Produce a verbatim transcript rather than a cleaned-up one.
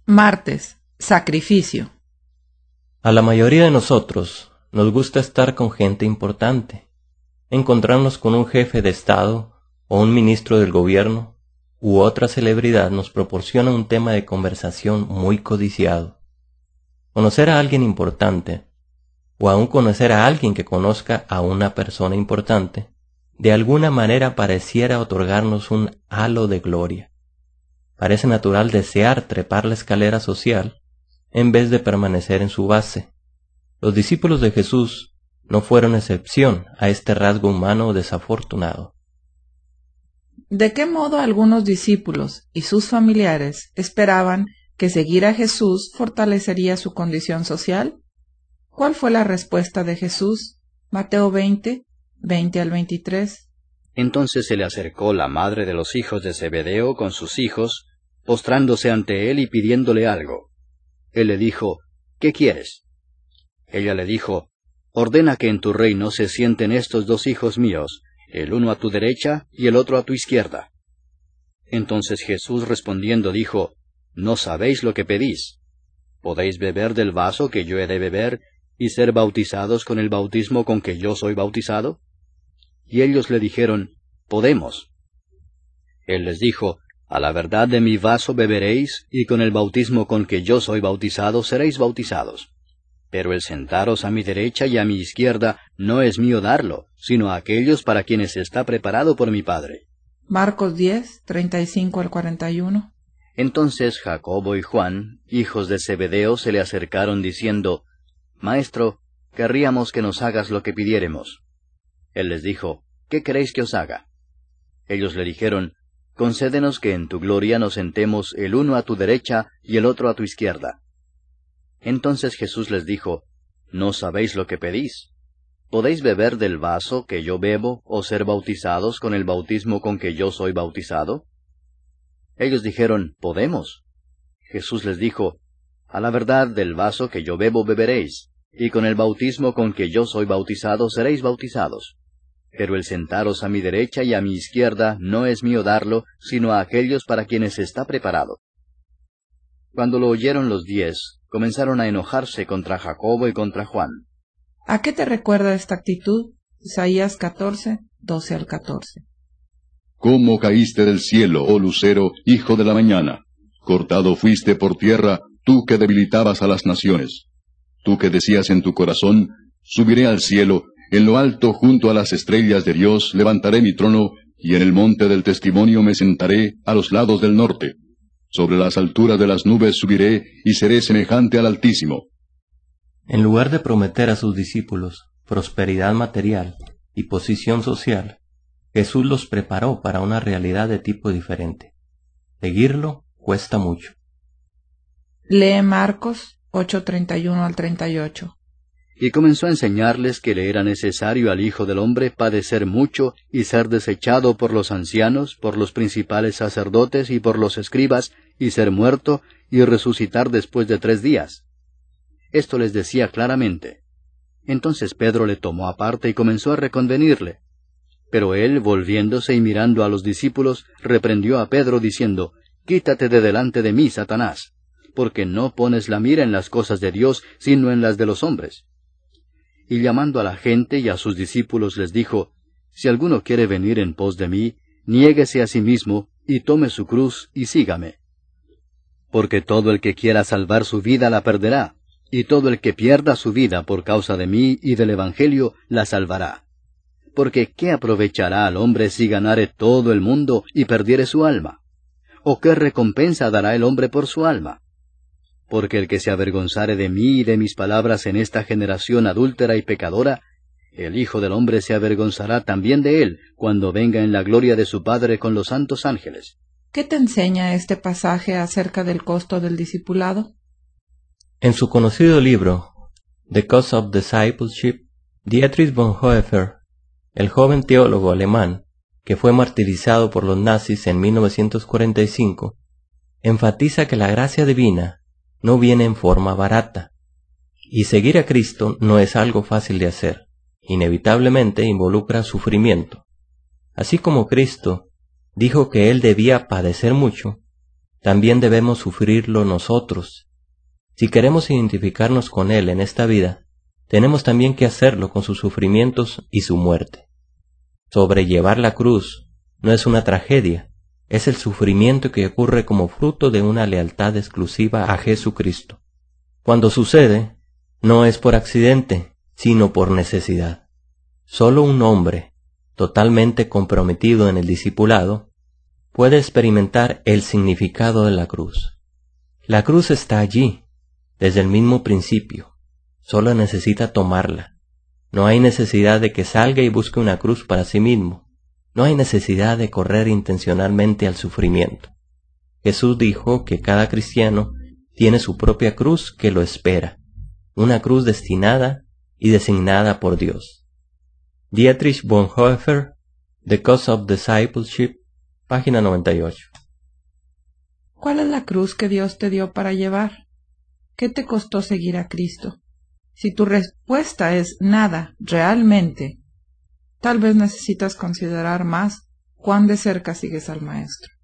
Martes, sacrificio. A la mayoría de nosotros nos gusta estar con gente importante, encontrarnos con un jefe de Estado o un ministro del gobierno u otra celebridad nos proporciona un tema de conversación muy codiciado. Conocer a alguien importante, o aún conocer a alguien que conozca a una persona importante, de alguna manera pareciera otorgarnos un halo de gloria. Parece natural desear trepar la escalera social en vez de permanecer en su base. Los discípulos de Jesús no fueron excepción a este rasgo humano desafortunado. ¿De qué modo algunos discípulos y sus familiares esperaban que seguir a Jesús fortalecería su condición social? ¿Cuál fue la respuesta de Jesús? Mateo veinte, veinte al veintitrés. Entonces se le acercó la madre de los hijos de Zebedeo con sus hijos, postrándose ante él y pidiéndole algo. Él le dijo, ¿qué quieres? Ella le dijo, ordena que en tu reino se sienten estos dos hijos míos, el uno a tu derecha y el otro a tu izquierda. Entonces Jesús respondiendo dijo, no sabéis lo que pedís. ¿Podéis beber del vaso que yo he de beber y ser bautizados con el bautismo con que yo soy bautizado? Y ellos le dijeron, podemos. Él les dijo, a la verdad de mi vaso beberéis, y con el bautismo con que yo soy bautizado seréis bautizados. Pero el sentaros a mi derecha y a mi izquierda no es mío darlo, sino a aquellos para quienes está preparado por mi Padre. Marcos diez, treinta y cinco al cuarenta y uno. Entonces Jacobo y Juan, hijos de Zebedeo, se le acercaron diciendo, Maestro, querríamos que nos hagas lo que pidiéremos. Él les dijo, ¿qué queréis que os haga? Ellos le dijeron, concédenos que en tu gloria nos sentemos el uno a tu derecha y el otro a tu izquierda. Entonces Jesús les dijo, ¿no sabéis lo que pedís? ¿Podéis beber del vaso que yo bebo o ser bautizados con el bautismo con que yo soy bautizado? Ellos dijeron, podemos. Jesús les dijo, a la verdad del vaso que yo bebo beberéis, y con el bautismo con que yo soy bautizado seréis bautizados. Pero el sentaros a mi derecha y a mi izquierda no es mío darlo, sino a aquellos para quienes está preparado. Cuando lo oyeron los diez, comenzaron a enojarse contra Jacobo y contra Juan. ¿A qué te recuerda esta actitud? Isaías catorce, doce al catorce. ¿Cómo caíste del cielo, oh lucero, hijo de la mañana? Cortado fuiste por tierra, tú que debilitabas a las naciones. Tú que decías en tu corazón, subiré al cielo, en lo alto junto a las estrellas de Dios levantaré mi trono, y en el monte del testimonio me sentaré a los lados del norte. Sobre las alturas de las nubes subiré, y seré semejante al Altísimo. En lugar de prometer a sus discípulos prosperidad material y posición social, Jesús los preparó para una realidad de tipo diferente. Seguirlo cuesta mucho. Lee Marcos ocho, treinta y uno al treinta y ocho. Y comenzó a enseñarles que le era necesario al Hijo del Hombre padecer mucho y ser desechado por los ancianos, por los principales sacerdotes y por los escribas, y ser muerto y resucitar después de tres días. Esto les decía claramente. Entonces Pedro le tomó aparte y comenzó a reconvenirle. Pero él, volviéndose y mirando a los discípulos, reprendió a Pedro diciendo, Quítate de delante de mí, Satanás, porque no pones la mira en las cosas de Dios, sino en las de los hombres. Y llamando a la gente y a sus discípulos les dijo, Si alguno quiere venir en pos de mí, niéguese a sí mismo, y tome su cruz, y sígame. Porque todo el que quiera salvar su vida la perderá, y todo el que pierda su vida por causa de mí y del Evangelio la salvará. Porque ¿qué aprovechará al hombre si ganare todo el mundo y perdiere su alma? ¿O qué recompensa dará el hombre por su alma? Porque el que se avergonzare de mí y de mis palabras en esta generación adúltera y pecadora, el Hijo del Hombre se avergonzará también de él, cuando venga en la gloria de su Padre con los santos ángeles. ¿Qué te enseña este pasaje acerca del costo del discipulado? En su conocido libro, The Cost of Discipleship, Dietrich Bonhoeffer, el joven teólogo alemán, que fue martirizado por los nazis en mil novecientos cuarenta y cinco, enfatiza que la gracia divina no viene en forma barata, y seguir a Cristo no es algo fácil de hacer, inevitablemente involucra sufrimiento. Así como Cristo dijo que Él debía padecer mucho, también debemos sufrirlo nosotros. Si queremos identificarnos con Él en esta vida, tenemos también que hacerlo con sus sufrimientos y su muerte. Sobrellevar la cruz no es una tragedia, es el sufrimiento que ocurre como fruto de una lealtad exclusiva a Jesucristo. Cuando sucede, no es por accidente, sino por necesidad. Solo un hombre, totalmente comprometido en el discipulado, puede experimentar el significado de la cruz. La cruz está allí, desde el mismo principio. Solo necesita tomarla. No hay necesidad de que salga y busque una cruz para sí mismo. No hay necesidad de correr intencionalmente al sufrimiento. Jesús dijo que cada cristiano tiene su propia cruz que lo espera, una cruz destinada y designada por Dios. Dietrich Bonhoeffer, The Cost of Discipleship, página noventa y ocho. ¿Cuál es la cruz que Dios te dio para llevar? ¿Qué te costó seguir a Cristo? Si tu respuesta es nada, realmente, tal vez necesitas considerar más cuán de cerca sigues al Maestro.